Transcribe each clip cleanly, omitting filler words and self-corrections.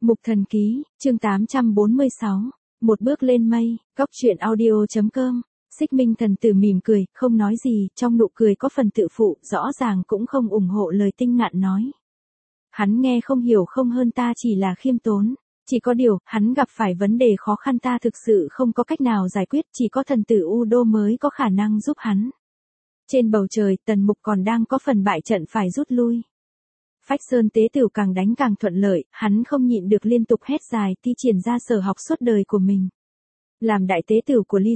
Mục Thần Ký, chương 846, một bước lên mây, góc truyện audio.com. Xích Minh thần tử mỉm cười, không nói gì, trong nụ cười có phần tự phụ, rõ ràng cũng không ủng hộ lời Tinh Ngạn nói. Hắn nghe không hiểu không hơn ta chỉ là khiêm tốn. Chỉ có điều, hắn gặp phải vấn đề khó khăn ta thực sự không có cách nào giải quyết, chỉ có thần tử U Đô mới có khả năng giúp hắn. Trên bầu trời, Tần Mục còn đang có phần bại trận phải rút lui. Phách Sơn tế tửu càng đánh càng thuận lợi, hắn không nhịn được liên tục hét dài thi triển ra sở học suốt đời của mình. Làm đại tế tửu của Ly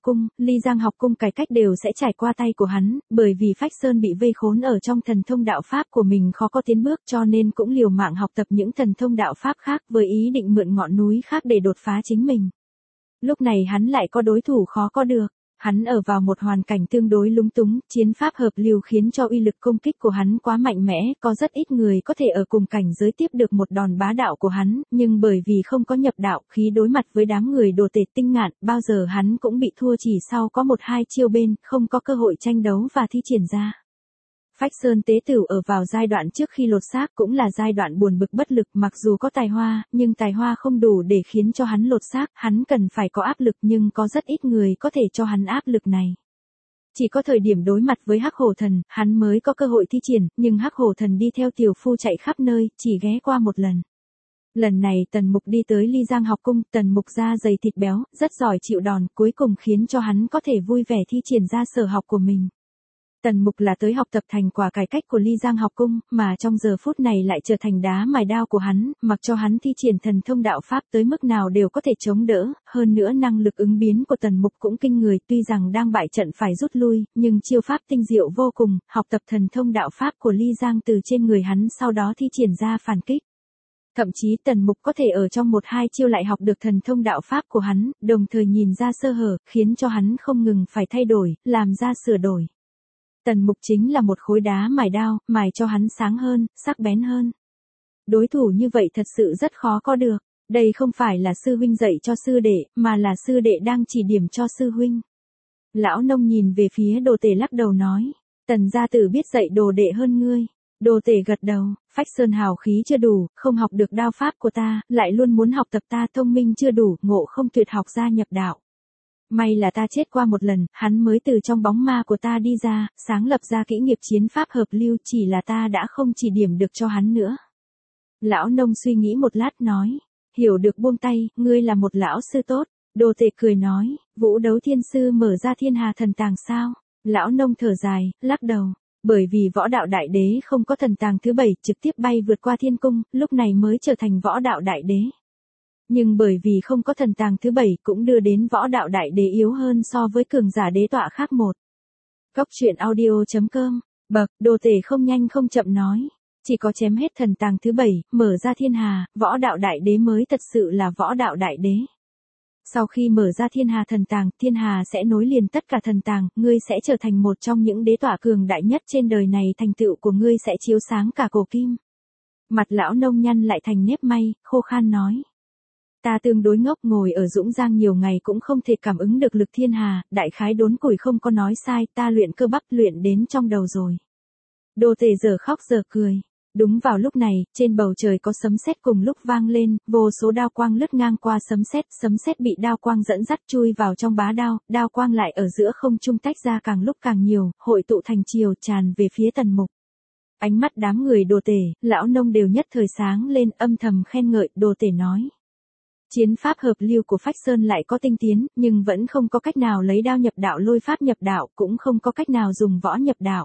Giang học cung cải cách đều sẽ trải qua tay của hắn, bởi vì Phách Sơn bị vây khốn ở trong thần thông đạo pháp của mình khó có tiến bước cho nên cũng liều mạng học tập những thần thông đạo pháp khác với ý định mượn ngọn núi khác để đột phá chính mình. Lúc này hắn lại có đối thủ khó có được. Hắn ở vào một hoàn cảnh tương đối lúng túng, chiến pháp hợp liều khiến cho uy lực công kích của hắn quá mạnh mẽ, có rất ít người có thể ở cùng cảnh giới tiếp được một đòn bá đạo của hắn, nhưng bởi vì không có nhập đạo khí đối mặt với đám người đồ tể Tinh Ngạn, bao giờ hắn cũng bị thua chỉ sau có một hai chiêu bên, không có cơ hội tranh đấu và thi triển ra. Phách Sơn tế tửu ở vào giai đoạn trước khi lột xác cũng là giai đoạn buồn bực bất lực, mặc dù có tài hoa, nhưng tài hoa không đủ để khiến cho hắn lột xác, hắn cần phải có áp lực nhưng có rất ít người có thể cho hắn áp lực này. Chỉ có thời điểm đối mặt với Hắc Hổ Thần, hắn mới có cơ hội thi triển, nhưng Hắc Hổ Thần đi theo tiểu phu chạy khắp nơi, chỉ ghé qua một lần. Lần này Tần Mục đi tới Ly Giang học cung, Tần Mục da dày thịt béo, rất giỏi chịu đòn, cuối cùng khiến cho hắn có thể vui vẻ thi triển ra sở học của mình. Tần Mục là tới học tập thành quả cải cách của Ly Giang học cung, mà trong giờ phút này lại trở thành đá mài đao của hắn, mặc cho hắn thi triển thần thông đạo pháp tới mức nào đều có thể chống đỡ, hơn nữa năng lực ứng biến của Tần Mục cũng kinh người, tuy rằng đang bại trận phải rút lui, nhưng chiêu pháp tinh diệu vô cùng, học tập thần thông đạo pháp của Ly Giang từ trên người hắn sau đó thi triển ra phản kích. Thậm chí Tần Mục có thể ở trong một hai chiêu lại học được thần thông đạo pháp của hắn, đồng thời nhìn ra sơ hở, khiến cho hắn không ngừng phải thay đổi, làm ra sửa đổi. Tần Mục chính là một khối đá mài đao, mài cho hắn sáng hơn, sắc bén hơn. Đối thủ như vậy thật sự rất khó có được. Đây không phải là sư huynh dạy cho sư đệ, mà là sư đệ đang chỉ điểm cho sư huynh. Lão nông nhìn về phía đồ tể lắc đầu nói. Tần gia tử biết dạy đồ đệ hơn ngươi. Đồ tể gật đầu, Phách Sơn hào khí chưa đủ, không học được đao pháp của ta, lại luôn muốn học tập ta, thông minh chưa đủ, ngộ không tuyệt học gia nhập đạo. May là ta chết qua một lần, hắn mới từ trong bóng ma của ta đi ra, sáng lập ra kỹ nghiệp chiến pháp hợp lưu, chỉ là ta đã không chỉ điểm được cho hắn nữa. Lão nông suy nghĩ một lát nói, hiểu được buông tay, ngươi là một lão sư tốt. Đồ tể cười nói, Vũ Đấu Thiên Sư mở ra Thiên Hà thần tàng sao? Lão nông thở dài, lắc đầu, bởi vì võ đạo đại đế không có thần tàng thứ 7 trực tiếp bay vượt qua thiên cung, lúc này mới trở thành võ đạo đại đế. Nhưng bởi vì không có thần tàng thứ 7 cũng đưa đến võ đạo đại đế yếu hơn so với cường giả đế tọa khác một. Góc truyện audio.com, đồ tể không nhanh không chậm nói. Chỉ có chém hết thần tàng thứ 7, mở ra thiên hà, võ đạo đại đế mới thật sự là võ đạo đại đế. Sau khi mở ra thiên hà sẽ nối liền tất cả thần tàng, ngươi sẽ trở thành một trong những đế tọa cường đại nhất trên đời này, thành tựu của ngươi sẽ chiếu sáng cả cổ kim. Mặt lão nông nhăn lại thành nếp may, khô khan nói. Ta tương đối ngốc, ngồi ở Dũng Giang nhiều ngày cũng không thể cảm ứng được lực thiên hà, đại khái đốn củi không có nói sai, ta luyện cơ bắp luyện đến trong đầu rồi. Đồ tể giờ khóc giờ cười. Đúng vào lúc này, trên bầu trời có sấm sét cùng lúc vang lên, vô số đao quang lướt ngang qua sấm sét bị đao quang dẫn dắt chui vào trong bá đao, đao quang lại ở giữa không trung tách ra càng lúc càng nhiều, hội tụ thành chiều tràn về phía Tần Mục. Ánh mắt đám người đồ tể, lão nông đều nhất thời sáng lên, âm thầm khen ngợi, đồ tể nói. Chiến pháp hợp lưu của Phách Sơn lại có tinh tiến, nhưng vẫn không có cách nào lấy đao nhập đạo, lôi pháp nhập đạo, cũng không có cách nào dùng võ nhập đạo.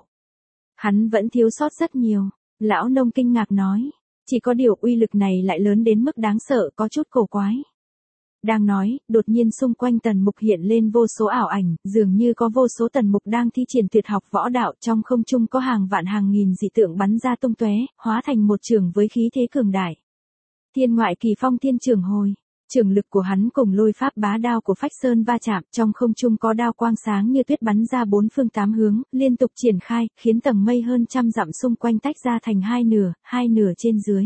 Hắn vẫn thiếu sót rất nhiều. Lão nông kinh ngạc nói, chỉ có điều uy lực này lại lớn đến mức đáng sợ, có chút cổ quái. Đang nói, đột nhiên xung quanh Tần Mục hiện lên vô số ảo ảnh, dường như có vô số Tần Mục đang thi triển tuyệt học võ đạo, trong không trung có hàng vạn hàng nghìn dị tượng bắn ra tung tóe, hóa thành một trường với khí thế cường đại. Thiên ngoại kỳ phong thiên trường hồi. Trường lực của hắn cùng lôi pháp bá đao của Phách Sơn va chạm, trong không trung có đao quang sáng như tuyết bắn ra bốn phương tám hướng, liên tục triển khai, khiến tầng mây hơn trăm dặm xung quanh tách ra thành hai nửa trên dưới.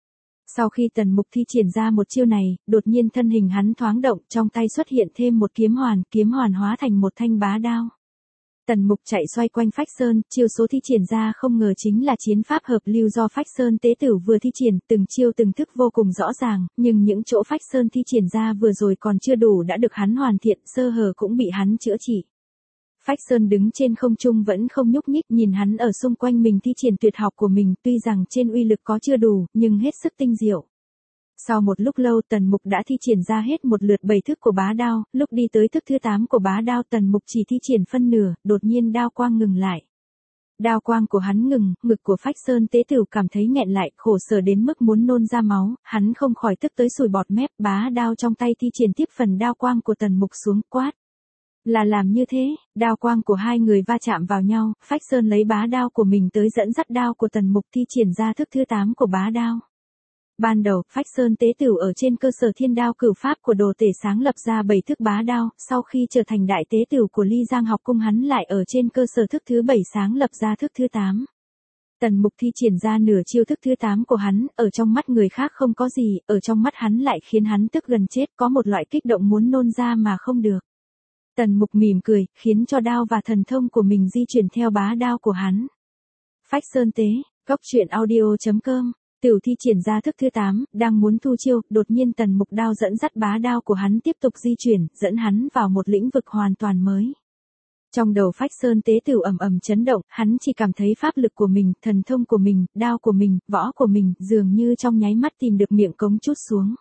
Sau khi Tần Mục thi triển ra một chiêu này, đột nhiên thân hình hắn thoáng động, trong tay xuất hiện thêm một kiếm hoàn hóa thành một thanh bá đao. Tần Mục chạy xoay quanh Phách Sơn, chiêu số thi triển ra không ngờ chính là chiến pháp hợp lưu do Phách Sơn tế tử vừa thi triển, từng chiêu từng thức vô cùng rõ ràng, nhưng những chỗ Phách Sơn thi triển ra vừa rồi còn chưa đủ đã được hắn hoàn thiện, sơ hở cũng bị hắn chữa trị. Phách Sơn đứng trên không trung vẫn không nhúc nhích, nhìn hắn ở xung quanh mình thi triển tuyệt học của mình, tuy rằng trên uy lực có chưa đủ, nhưng hết sức tinh diệu. Sau một lúc lâu Tần Mục đã thi triển ra hết một lượt 7 thức của bá đao, lúc đi tới thức thứ 8 của bá đao Tần Mục chỉ thi triển phân nửa, đột nhiên đao quang ngừng lại. Đao quang của hắn ngừng, ngực của Phách Sơn tế tử cảm thấy nghẹn lại, khổ sở đến mức muốn nôn ra máu, hắn không khỏi tức tới sùi bọt mép, bá đao trong tay thi triển tiếp phần đao quang của Tần Mục xuống, quát. Là làm như thế, đao quang của hai người va chạm vào nhau, Phách Sơn lấy bá đao của mình tới dẫn dắt đao của Tần Mục thi triển ra thức thứ 8 của bá đao. Ban đầu, Phách Sơn tế tử ở trên cơ sở thiên đao cửu pháp của Đồ Tể sáng lập ra 7 thức bá đao, sau khi trở thành đại tế tử của Ly Giang học cung hắn lại ở trên cơ sở thức thứ 7 sáng lập ra thức thứ 8. Tần Mục thi triển ra nửa chiêu thức thứ 8 của hắn, ở trong mắt người khác không có gì, ở trong mắt hắn lại khiến hắn tức gần chết, có một loại kích động muốn nôn ra mà không được. Tần Mục mỉm cười, khiến cho đao và thần thông của mình di chuyển theo bá đao của hắn. Phách Sơn tế, goctruyện.audio.com. Tiểu thi triển ra thức thứ 8, đang muốn thu chiêu, đột nhiên Tần Mục đao dẫn dắt bá đao của hắn tiếp tục di chuyển, dẫn hắn vào một lĩnh vực hoàn toàn mới. Trong đầu Phách Sơn tế tử ầm ầm chấn động, hắn chỉ cảm thấy pháp lực của mình, thần thông của mình, đao của mình, võ của mình, dường như trong nháy mắt tìm được miệng cống trút xuống.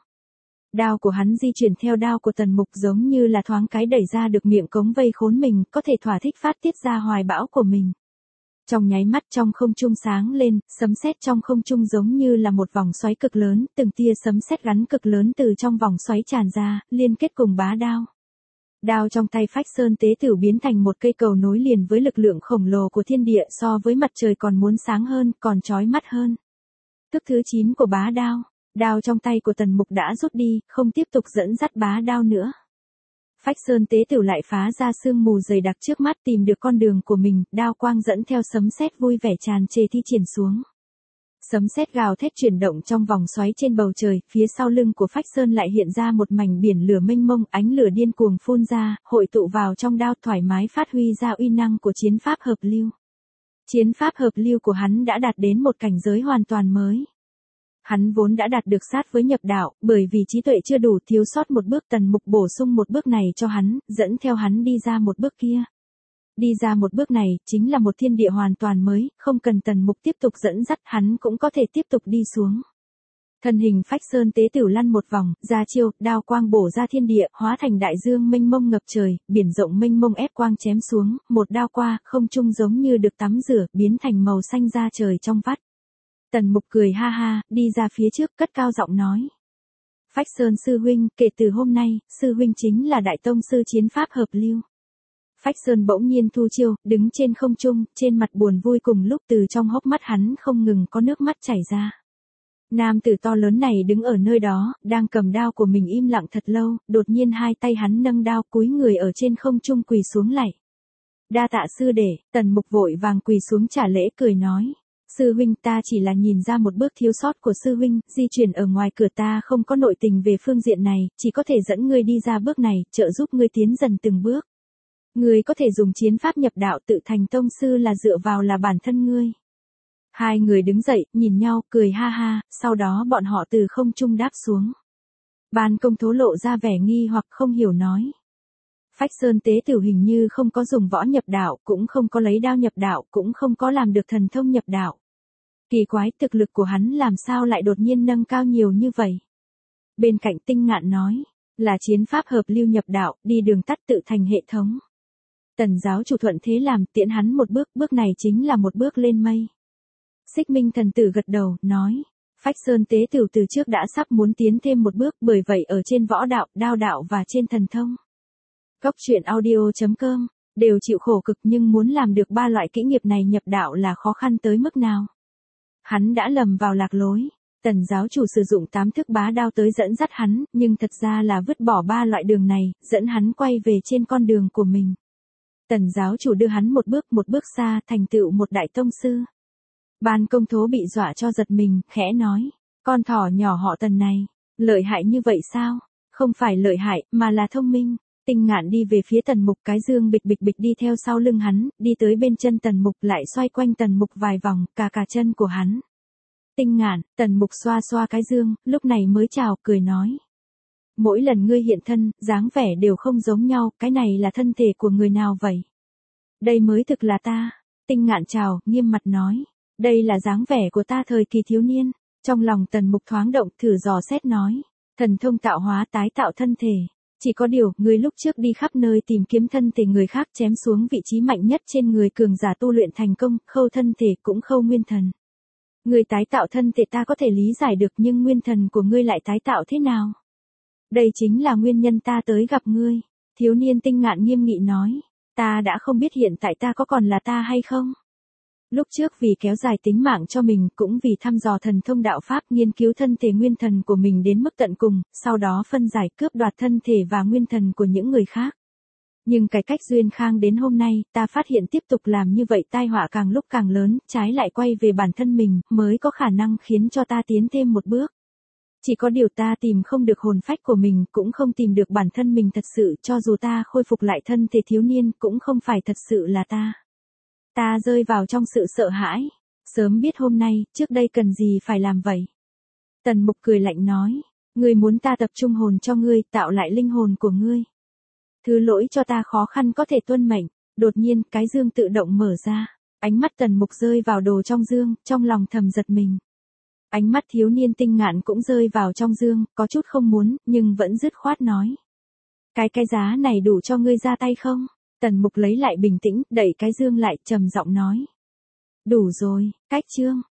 Đao của hắn di chuyển theo đao của Tần Mục giống như là thoáng cái đẩy ra được miệng cống vây khốn mình, có thể thỏa thích phát tiết ra hoài bão của mình. Trong nháy mắt trong không trung sáng lên, sấm sét trong không trung giống như là một vòng xoáy cực lớn, từng tia sấm sét gắn cực lớn từ trong vòng xoáy tràn ra, liên kết cùng bá đao. Đao trong tay Phách Sơn tế tử biến thành một cây cầu nối liền với lực lượng khổng lồ của thiên địa, so với mặt trời còn muốn sáng hơn, còn chói mắt hơn. Thức thứ 9 của bá đao, đao trong tay của Tần Mục đã rút đi, không tiếp tục dẫn dắt bá đao nữa. Phách Sơn tế tử lại phá ra sương mù dày đặc trước mắt, tìm được con đường của mình, đao quang dẫn theo sấm sét vui vẻ tràn trề thi triển xuống. Sấm sét gào thét chuyển động trong vòng xoáy trên bầu trời, phía sau lưng của Phách Sơn lại hiện ra một mảnh biển lửa mênh mông, ánh lửa điên cuồng phun ra, hội tụ vào trong đao, thoải mái phát huy ra uy năng của chiến pháp hợp lưu. Chiến pháp hợp lưu của hắn đã đạt đến một cảnh giới hoàn toàn mới. Hắn vốn đã đạt được sát với nhập đạo, bởi vì trí tuệ chưa đủ, thiếu sót một bước, Tần Mục bổ sung một bước này cho hắn, dẫn theo hắn đi ra một bước kia. Đi ra một bước này, chính là một thiên địa hoàn toàn mới, không cần Tần Mục tiếp tục dẫn dắt, hắn cũng có thể tiếp tục đi xuống. Thân hình Phách Sơn tế tử lăn một vòng, ra chiêu, đao quang bổ ra thiên địa, hóa thành đại dương mênh mông ngập trời, biển rộng mênh mông ép quang chém xuống, một đao qua, không trung giống như được tắm rửa, biến thành màu xanh da trời trong vắt. Tần Mục cười ha ha, đi ra phía trước, cất cao giọng nói. Phách Sơn sư huynh, kể từ hôm nay, sư huynh chính là đại tông sư chiến pháp hợp lưu. Phách Sơn bỗng nhiên thu chiêu, đứng trên không trung, trên mặt buồn vui cùng lúc từ trong hốc mắt hắn không ngừng có nước mắt chảy ra. Nam tử to lớn này đứng ở nơi đó, đang cầm đao của mình im lặng thật lâu, đột nhiên hai tay hắn nâng đao cúi người ở trên không trung quỳ xuống lạy. Đa tạ sư đệ, Tần Mục vội vàng quỳ xuống trả lễ cười nói. Sư huynh, ta chỉ là nhìn ra một bước thiếu sót của sư huynh, di chuyển ở ngoài cửa, ta không có nội tình về phương diện này, chỉ có thể dẫn ngươi đi ra bước này, trợ giúp ngươi tiến dần từng bước. Ngươi có thể dùng chiến pháp nhập đạo tự thành tông sư là dựa vào là bản thân ngươi. Hai người đứng dậy, nhìn nhau, cười ha ha, sau đó bọn họ từ không trung đáp xuống. Ban Công Thố lộ ra vẻ nghi hoặc không hiểu nói. Phách Sơn tế tử hình như không có dùng võ nhập đạo, cũng không có lấy đao nhập đạo, cũng không có làm được thần thông nhập đạo. Kỳ quái, thực lực của hắn làm sao lại đột nhiên nâng cao nhiều như vậy? Bên cạnh Tinh Ngạn nói, là chiến pháp hợp lưu nhập đạo, đi đường tắt tự thành hệ thống. Tần giáo chủ thuận thế làm, tiễn hắn một bước, bước này chính là một bước lên mây. Xích Minh thần tử gật đầu, nói, Phách Sơn tế tử từ trước đã sắp muốn tiến thêm một bước, bởi vậy ở trên võ đạo, đao đạo và trên thần thông. Goctruyện.audio.com, đều chịu khổ cực nhưng muốn làm được ba loại kỹ nghiệp này nhập đạo là khó khăn tới mức nào. Hắn đã lầm vào lạc lối. Tần giáo chủ sử dụng 8 thức bá đao tới dẫn dắt hắn, nhưng thật ra là vứt bỏ ba loại đường này, dẫn hắn quay về trên con đường của mình. Tần giáo chủ đưa hắn một bước xa, thành tựu một đại tông sư. Ban Công Thố bị dọa cho giật mình, khẽ nói, con thỏ nhỏ họ Tần này, lợi hại như vậy sao? Không phải lợi hại, mà là thông minh. Tinh Ngạn đi về phía Tần Mục, cái dương bịch bịch bịch đi theo sau lưng hắn, đi tới bên chân Tần Mục lại xoay quanh Tần Mục vài vòng, cả chân của hắn. Tinh Ngạn, Tần Mục xoa xoa cái dương, lúc này mới chào, cười nói. Mỗi lần ngươi hiện thân, dáng vẻ đều không giống nhau, cái này là thân thể của người nào vậy? Đây mới thực là ta. Tinh Ngạn chào, nghiêm mặt nói. Đây là dáng vẻ của ta thời kỳ thiếu niên. Trong lòng Tần Mục thoáng động, thử dò xét nói. Thần thông tạo hóa tái tạo thân thể. Chỉ có điều, ngươi lúc trước đi khắp nơi tìm kiếm thân thể người khác chém xuống vị trí mạnh nhất trên người cường giả tu luyện thành công, khâu thân thể cũng khâu nguyên thần. Ngươi tái tạo thân thể ta có thể lý giải được, nhưng nguyên thần của ngươi lại tái tạo thế nào? Đây chính là nguyên nhân ta tới gặp ngươi. Thiếu niên Tinh Ngạn nghiêm nghị nói. Ta đã không biết hiện tại ta có còn là ta hay không? Lúc trước vì kéo dài tính mạng cho mình, cũng vì thăm dò thần thông đạo pháp, nghiên cứu thân thể nguyên thần của mình đến mức tận cùng, sau đó phân giải cướp đoạt thân thể và nguyên thần của những người khác. Nhưng cái cách duyên khang đến hôm nay, ta phát hiện tiếp tục làm như vậy tai họa càng lúc càng lớn, trái lại quay về bản thân mình, mới có khả năng khiến cho ta tiến thêm một bước. Chỉ có điều ta tìm không được hồn phách của mình, cũng không tìm được bản thân mình thật sự, cho dù ta khôi phục lại thân thể thiếu niên, cũng không phải thật sự là ta. Ta rơi vào trong sự sợ hãi. Sớm biết hôm nay, trước đây cần gì phải làm vậy? Tần Mục cười lạnh nói. Ngươi muốn ta tập trung hồn cho ngươi, tạo lại linh hồn của ngươi. Thứ lỗi cho ta khó khăn có thể tuân mệnh. Đột nhiên, cái dương tự động mở ra. Ánh mắt Tần Mục rơi vào đồ trong dương, trong lòng thầm giật mình. Ánh mắt thiếu niên Tinh Ngạn cũng rơi vào trong dương, có chút không muốn, nhưng vẫn dứt khoát nói. Cái giá này đủ cho ngươi ra tay không? Tần Mục lấy lại bình tĩnh, đẩy cái dương lại, trầm giọng nói. Đủ rồi, cách chương.